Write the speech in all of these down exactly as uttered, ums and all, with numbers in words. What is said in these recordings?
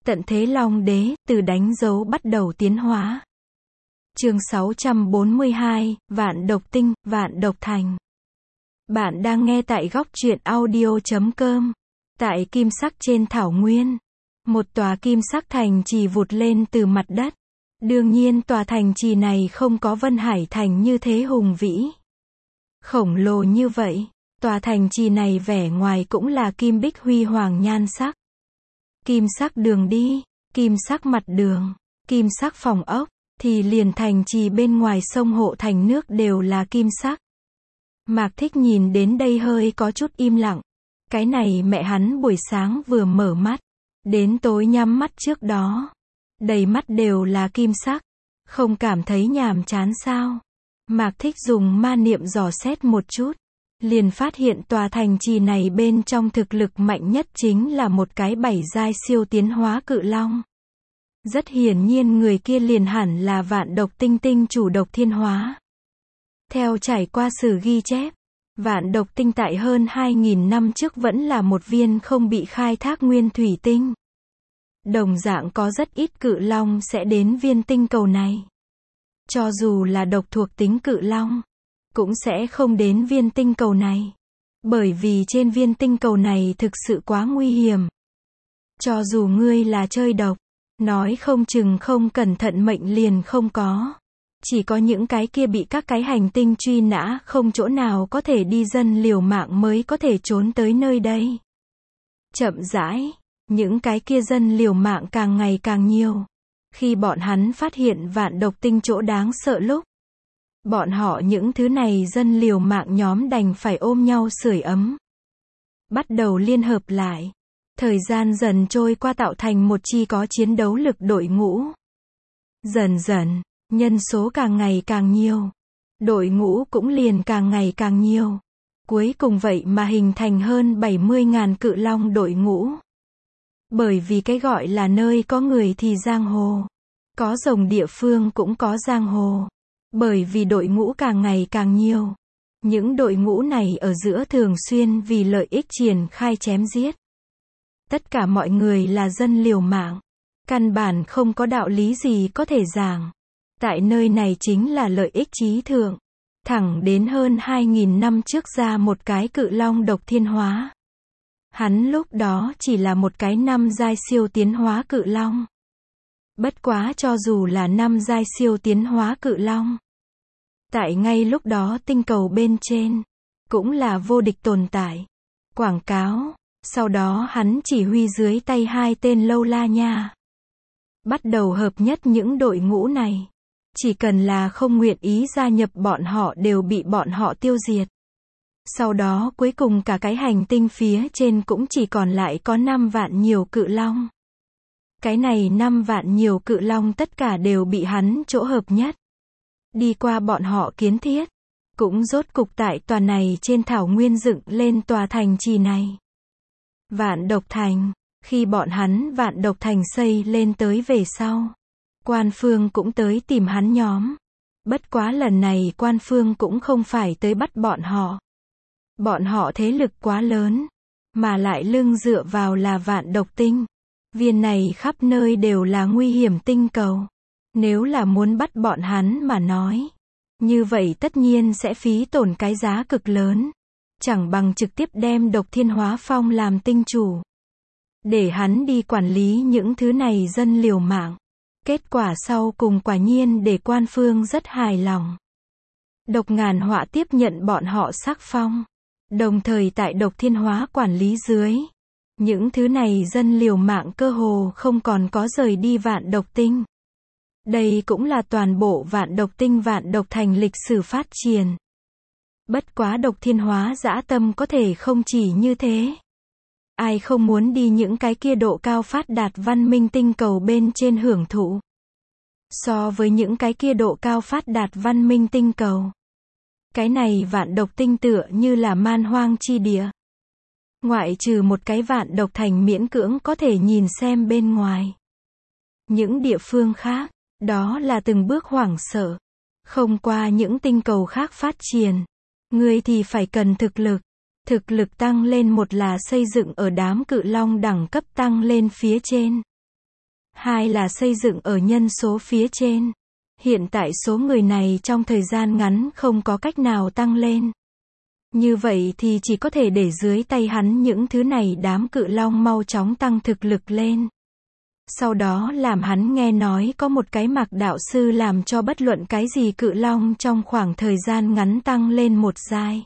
Tận thế Long Đế, từ đánh dấu bắt đầu tiến hóa. Chương sáu trăm bốn mươi hai, Vạn Độc Tinh, Vạn Độc Thành. Bạn đang nghe tại góc truyện audio chấm com. Tại kim sắc trên thảo nguyên, một tòa kim sắc thành trì vụt lên từ mặt đất. Đương nhiên tòa thành trì này không có Vân Hải Thành như thế hùng vĩ, khổng lồ như vậy. Tòa thành trì này vẻ ngoài cũng là kim bích huy hoàng nhan sắc. Kim sắc đường đi, kim sắc mặt đường, kim sắc phòng ốc, thì liền thành trì bên ngoài sông hộ thành nước đều là kim sắc. Mạc Thích nhìn đến đây hơi có chút im lặng. Cái này mẹ hắn buổi sáng vừa mở mắt, đến tối nhắm mắt trước đó, đầy mắt đều là kim sắc, không cảm thấy nhàm chán sao? Mạc Thích dùng ma niệm dò xét một chút, liền phát hiện tòa thành trì này bên trong thực lực mạnh nhất chính là một cái bảy giai siêu tiến hóa cự long. Rất hiển nhiên người kia liền hẳn là Vạn Độc Tinh Tinh chủ Độc Thiên Hóa. Theo trải qua sử ghi chép, Vạn Độc Tinh tại hơn hai nghìn năm trước vẫn là một viên không bị khai thác nguyên thủy tinh. Đồng dạng có rất ít cự long sẽ đến viên tinh cầu này. Cho dù là độc thuộc tính cự long, cũng sẽ không đến viên tinh cầu này. Bởi vì trên viên tinh cầu này thực sự quá nguy hiểm. Cho dù ngươi là chơi độc, nói không chừng không cẩn thận mệnh liền không có. Chỉ có những cái kia bị các cái hành tinh truy nã không chỗ nào có thể đi dân liều mạng mới có thể trốn tới nơi đây. Chậm rãi, những cái kia dân liều mạng càng ngày càng nhiều. Khi bọn hắn phát hiện Vạn Độc Tinh chỗ đáng sợ lúc, bọn họ những thứ này dân liều mạng nhóm đành phải ôm nhau sưởi ấm. Bắt đầu liên hợp lại. Thời gian dần trôi qua tạo thành một chi có chiến đấu lực đội ngũ. Dần dần, nhân số càng ngày càng nhiều. Đội ngũ cũng liền càng ngày càng nhiều. Cuối cùng vậy mà hình thành hơn bảy mươi ngàn cự long đội ngũ. Bởi vì cái gọi là nơi có người thì giang hồ. Có rồng địa phương cũng có giang hồ. Bởi vì đội ngũ càng ngày càng nhiều. Những đội ngũ này ở giữa thường xuyên vì lợi ích triển khai chém giết. Tất cả mọi người là dân liều mạng. Căn bản không có đạo lý gì có thể giảng. Tại nơi này chính là lợi ích chí thượng. Thẳng đến hơn hai nghìn năm trước ra một cái cự long Độc Thiên Hóa. Hắn lúc đó chỉ là một cái năm giai siêu tiến hóa cự long. Bất quá cho dù là năm giai siêu tiến hóa cự long, tại ngay lúc đó tinh cầu bên trên, cũng là vô địch tồn tại. Quảng cáo, sau đó hắn chỉ huy dưới tay hai tên lâu la nha. Bắt đầu hợp nhất những đội ngũ này. Chỉ cần là không nguyện ý gia nhập bọn họ đều bị bọn họ tiêu diệt. Sau đó cuối cùng cả cái hành tinh phía trên cũng chỉ còn lại có năm vạn nhiều cự long. Cái này năm vạn nhiều cự long tất cả đều bị hắn chỗ hợp nhất. Đi qua bọn họ kiến thiết, cũng rốt cục tại tòa này trên thảo nguyên dựng lên tòa thành trì này. Vạn Độc Thành, khi bọn hắn Vạn Độc Thành xây lên tới về sau, Quan Phương cũng tới tìm hắn nhóm. Bất quá lần này Quan Phương cũng không phải tới bắt bọn họ. Bọn họ thế lực quá lớn, mà lại lưng dựa vào là Vạn Độc Tinh. Viên này khắp nơi đều là nguy hiểm tinh cầu. Nếu là muốn bắt bọn hắn mà nói, như vậy tất nhiên sẽ phí tổn cái giá cực lớn. Chẳng bằng trực tiếp đem Độc Thiên Hóa phong làm tinh chủ. Để hắn đi quản lý những thứ này dân liều mạng. Kết quả sau cùng quả nhiên để Quan Phương rất hài lòng. Độc Ngàn Họa tiếp nhận bọn họ sắc phong. Đồng thời tại Độc Thiên Hóa quản lý dưới, những thứ này dân liều mạng cơ hồ không còn có rời đi Vạn Độc Tinh. Đây cũng là toàn bộ Vạn Độc Tinh Vạn Độc Thành lịch sử phát triển. Bất quá Độc Thiên Hóa dã tâm có thể không chỉ như thế. Ai không muốn đi những cái kia độ cao phát đạt văn minh tinh cầu bên trên hưởng thụ. So với những cái kia độ cao phát đạt văn minh tinh cầu, cái này Vạn Độc Tinh tựa như là man hoang chi địa. Ngoại trừ một cái Vạn Độc Thành miễn cưỡng có thể nhìn xem bên ngoài. Những địa phương khác, đó là từng bước hoảng sợ. Không qua những tinh cầu khác phát triển. Người thì phải cần thực lực. Thực lực tăng lên một là xây dựng ở đám cự long đẳng cấp tăng lên phía trên. hai là xây dựng ở nhân số phía trên. Hiện tại số người này trong thời gian ngắn không có cách nào tăng lên. Như vậy thì chỉ có thể để dưới tay hắn những thứ này đám cự long mau chóng tăng thực lực lên. Sau đó làm hắn nghe nói có một cái Mạc đạo sư làm cho bất luận cái gì cự long trong khoảng thời gian ngắn tăng lên một giai.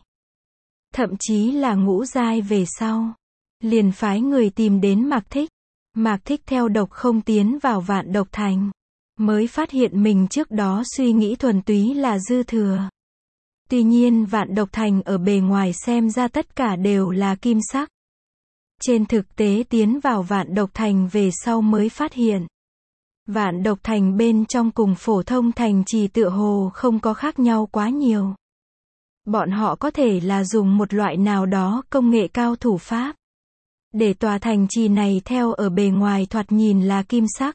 Thậm chí là ngũ giai về sau. Liền phái người tìm đến Mạc Thích. Mạc Thích theo độc không tiến vào Vạn Độc Thành. Mới phát hiện mình trước đó suy nghĩ thuần túy là dư thừa. Tuy nhiên Vạn Độc Thành ở bề ngoài xem ra tất cả đều là kim sắc. Trên thực tế tiến vào Vạn Độc Thành về sau mới phát hiện. Vạn Độc Thành bên trong cùng phổ thông thành trì tựa hồ không có khác nhau quá nhiều. Bọn họ có thể là dùng một loại nào đó công nghệ cao thủ pháp. Để tòa thành trì này theo ở bề ngoài thoạt nhìn là kim sắc.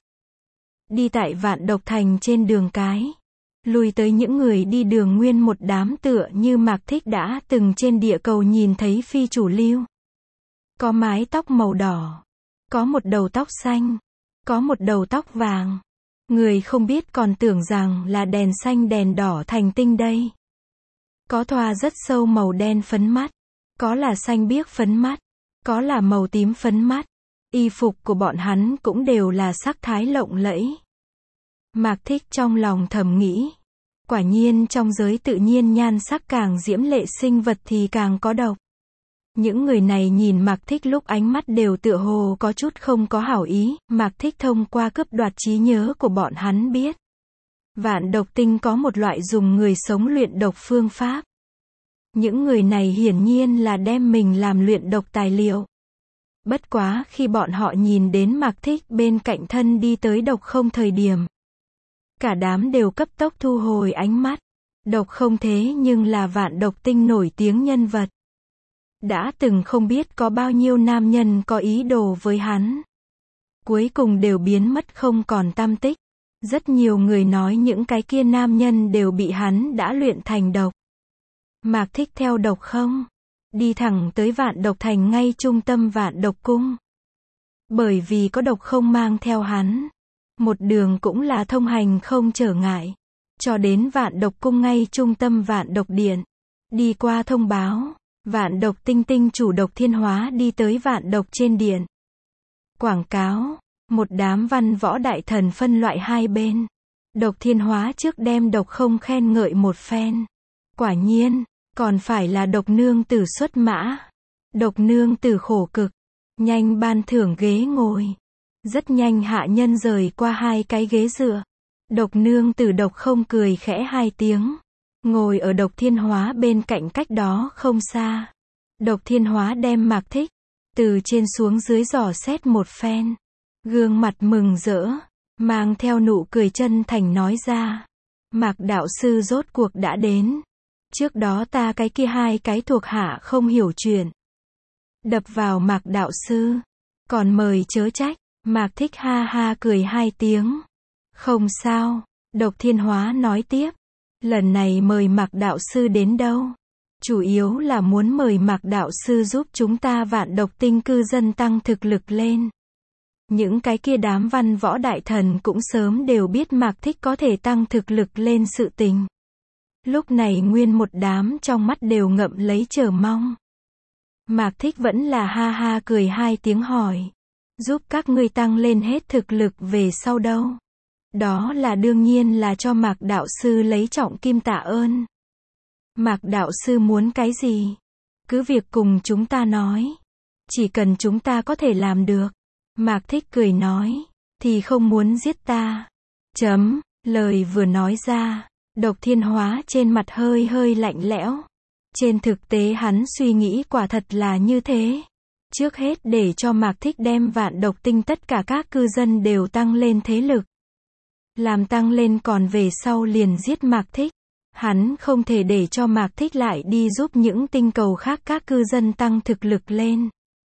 Đi tại Vạn Độc Thành trên đường cái. Lùi tới những người đi đường nguyên một đám tựa như Mạc Thích đã từng trên địa cầu nhìn thấy phi chủ lưu. Có mái tóc màu đỏ. Có một đầu tóc xanh. Có một đầu tóc vàng. Người không biết còn tưởng rằng là đèn xanh đèn đỏ thành tinh đây. Có thoa rất sâu màu đen phấn mắt. Có là xanh biếc phấn mắt. Có là màu tím phấn mắt. Y phục của bọn hắn cũng đều là sắc thái lộng lẫy. Mạc Thích trong lòng thầm nghĩ. Quả nhiên trong giới tự nhiên nhan sắc càng diễm lệ sinh vật thì càng có độc. Những người này nhìn Mạc Thích lúc ánh mắt đều tựa hồ có chút không có hảo ý. Mạc Thích thông qua cướp đoạt trí nhớ của bọn hắn biết. Vạn độc tinh có một loại dùng người sống luyện độc phương pháp. Những người này hiển nhiên là đem mình làm luyện độc tài liệu. Bất quá khi bọn họ nhìn đến Mạc Thích bên cạnh thân đi tới độc không thời điểm. Cả đám đều cấp tốc thu hồi ánh mắt. Độc không thế nhưng là vạn độc tinh nổi tiếng nhân vật. Đã từng không biết có bao nhiêu nam nhân có ý đồ với hắn. Cuối cùng đều biến mất không còn tăm tích. Rất nhiều người nói những cái kia nam nhân đều bị hắn đã luyện thành độc. Mạc Thích theo độc không? Đi thẳng tới Vạn Độc Thành ngay trung tâm Vạn Độc Cung. Bởi vì có độc không mang theo hắn. Một đường cũng là thông hành không trở ngại. Cho đến Vạn Độc Cung ngay trung tâm Vạn Độc Điện. Đi qua thông báo. Vạn Độc Tinh Tinh chủ độc thiên hóa đi tới Vạn Độc trên điện. Quảng cáo. Một đám văn võ đại thần phân loại hai bên. Độc thiên hóa trước đem độc không khen ngợi một phen. Quả nhiên, còn phải là độc nương tử xuất mã. Độc nương tử khổ cực. Nhanh ban thưởng ghế ngồi. Rất nhanh hạ nhân rời qua hai cái ghế dựa. Độc nương tử độc không cười khẽ hai tiếng. Ngồi ở độc thiên hóa bên cạnh cách đó không xa. Độc thiên hóa đem Mạc Thích. Từ trên xuống dưới dò xét một phen. Gương mặt mừng rỡ. Mang theo nụ cười chân thành nói ra. Mạc đạo sư rốt cuộc đã đến. Trước đó ta cái kia hai cái thuộc hạ không hiểu chuyện. Đập vào Mạc đạo sư. Còn mời chớ trách. Mạc Thích ha ha cười hai tiếng. Không sao. Độc thiên hóa nói tiếp. Lần này mời Mạc đạo sư đến đâu? Chủ yếu là muốn mời Mạc đạo sư giúp chúng ta Vạn Độc Tinh cư dân tăng thực lực lên. Những cái kia đám văn võ đại thần cũng sớm đều biết Mạc Thích có thể tăng thực lực lên sự tình. Lúc này nguyên một đám trong mắt đều ngậm lấy chờ mong. Mạc Thích vẫn là ha ha cười hai tiếng hỏi. Giúp các ngươi tăng lên hết thực lực về sau đâu? Đó là đương nhiên là cho Mạc đạo sư lấy trọng kim tạ ơn. Mạc đạo sư muốn cái gì? Cứ việc cùng chúng ta nói. Chỉ cần chúng ta có thể làm được. Mạc Thích cười nói. Thì không muốn giết ta. Chấm, lời vừa nói ra. Độc thiên hóa trên mặt hơi hơi lạnh lẽo. Trên thực tế hắn suy nghĩ quả thật là như thế. Trước hết để cho Mạc Thích đem Vạn Độc Tinh tất cả các cư dân đều tăng lên thế lực. Làm tăng lên còn về sau liền giết Mạc Thích. Hắn không thể để cho Mạc Thích lại đi giúp những tinh cầu khác các cư dân tăng thực lực lên.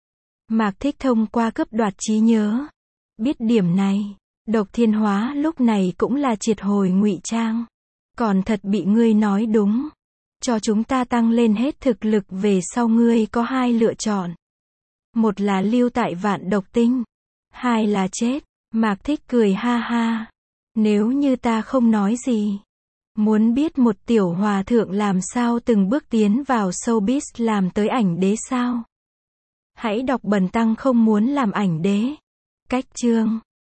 Mạc Thích thông qua cướp đoạt trí nhớ. Biết điểm này, Độc thiên hóa lúc này cũng là triệt hồi ngụy trang. Còn thật bị ngươi nói đúng. Cho chúng ta tăng lên hết thực lực về sau ngươi có hai lựa chọn. Một là lưu tại Vạn Độc Tinh. Hai là chết. Mạc Thích cười ha ha. Nếu như ta không nói gì. Muốn biết một tiểu hòa thượng làm sao từng bước tiến vào showbiz làm tới ảnh đế sao? Hãy đọc bần tăng không muốn làm ảnh đế. Cách chương